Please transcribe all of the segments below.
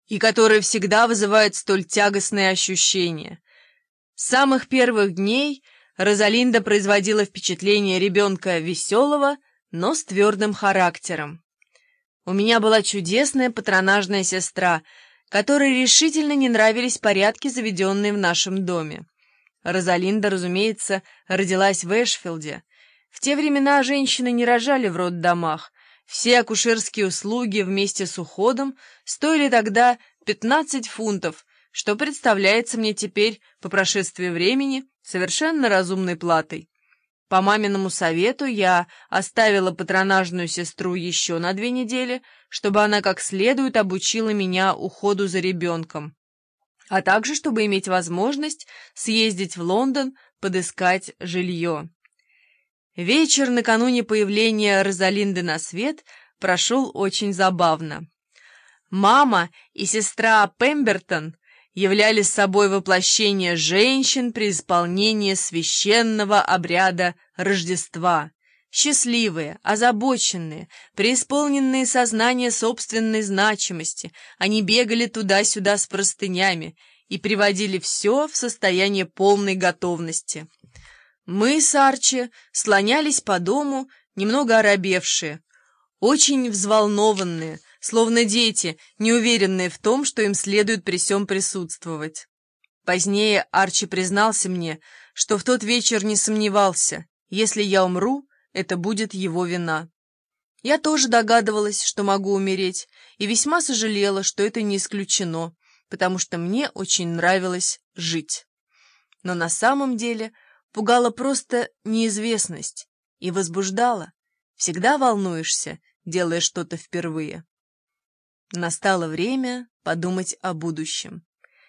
и который всегда вызывает столь тягостные ощущения. С самых первых дней Розалинда производила впечатление ребенка веселого, но с твердым характером. У меня была чудесная патронажная сестра, которой решительно не нравились порядки, заведенные в нашем доме. Розалинда, разумеется, родилась в Эшфилде. В те времена женщины не рожали в роддомах. Все акушерские услуги вместе с уходом стоили тогда 15 фунтов, что представляется мне теперь, по прошествии времени, совершенно разумной платой. По маминому совету я оставила патронажную сестру еще на 2 недели, чтобы она как следует обучила меня уходу за ребенком, а также чтобы иметь возможность съездить в Лондон подыскать жилье. Вечер накануне появления Розалинды на свет прошел очень забавно. Мама и сестра Пембертон являли собой воплощение женщин при исполнении священного обряда Рождества. Счастливые, озабоченные, преисполненные сознания собственной значимости, они бегали туда-сюда с простынями и приводили все в состояние полной готовности. Мы с Арчи слонялись по дому, немного оробевшие, очень взволнованные, словно дети, неуверенные в том, что им следует при сём присутствовать. Позднее Арчи признался мне, что в тот вечер не сомневался, если я умру, это будет его вина. Я тоже догадывалась, что могу умереть, и весьма сожалела, что это не исключено, потому что мне очень нравилось жить. Но на самом деле пугала просто неизвестность и возбуждала. Всегда волнуешься, делая что-то впервые. Настало время подумать о будущем.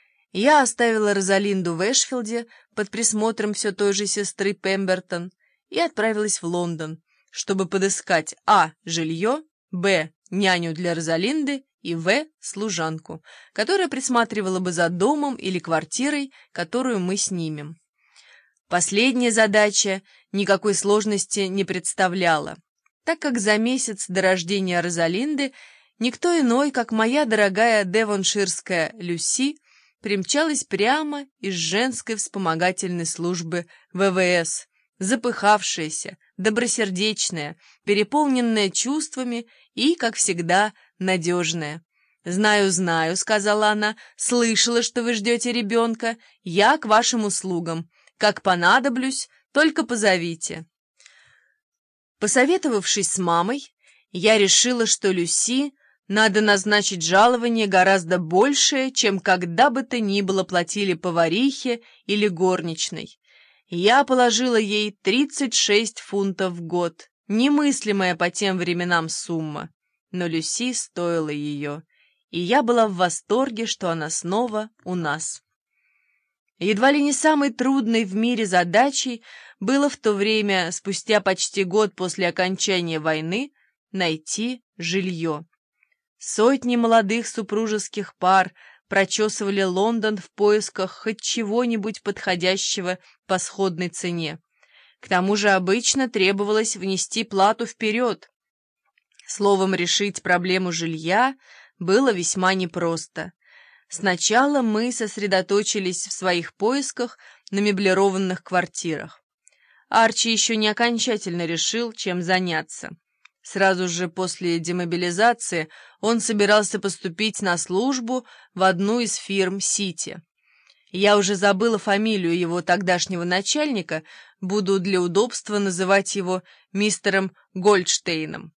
Я оставила Розалинду в Эшфилде под присмотром все той же сестры Пембертон и отправилась в Лондон, чтобы подыскать а. жилье, б. няню для Розалинды и в. служанку, которая присматривала бы за домом или квартирой, которую мы снимем. Последняя задача никакой сложности не представляла, так как за месяц до рождения Розалинды никто иной, как моя дорогая девонширская Люси, примчалась прямо из женской вспомогательной службы ВВС, запыхавшаяся, добросердечная, переполненная чувствами и, как всегда, надежная. «Знаю, знаю», — сказала она, — «слышала, что вы ждете ребенка. Я к вашим услугам. Как понадоблюсь, только позовите». Посоветовавшись с мамой, я решила, что Люси надо назначить жалование гораздо большее, чем когда бы то ни было платили поварихе или горничной. Я положила ей 36 фунтов в год, немыслимая по тем временам сумма, но Люси стоила ее, и я была в восторге, что она снова у нас. Едва ли не самой трудной в мире задачей было в то время, спустя почти год после окончания войны, найти жилье. Сотни молодых супружеских пар прочесывали Лондон в поисках хоть чего-нибудь подходящего по сходной цене. К тому же обычно требовалось внести плату вперед. Словом, решить проблему жилья было весьма непросто. Сначала мы сосредоточились в своих поисках на меблированных квартирах. Арчи еще не окончательно решил, чем заняться. Сразу же после демобилизации он собирался поступить на службу в одну из фирм Сити. Я уже забыла фамилию его тогдашнего начальника, буду для удобства называть его мистером Гольдштейном.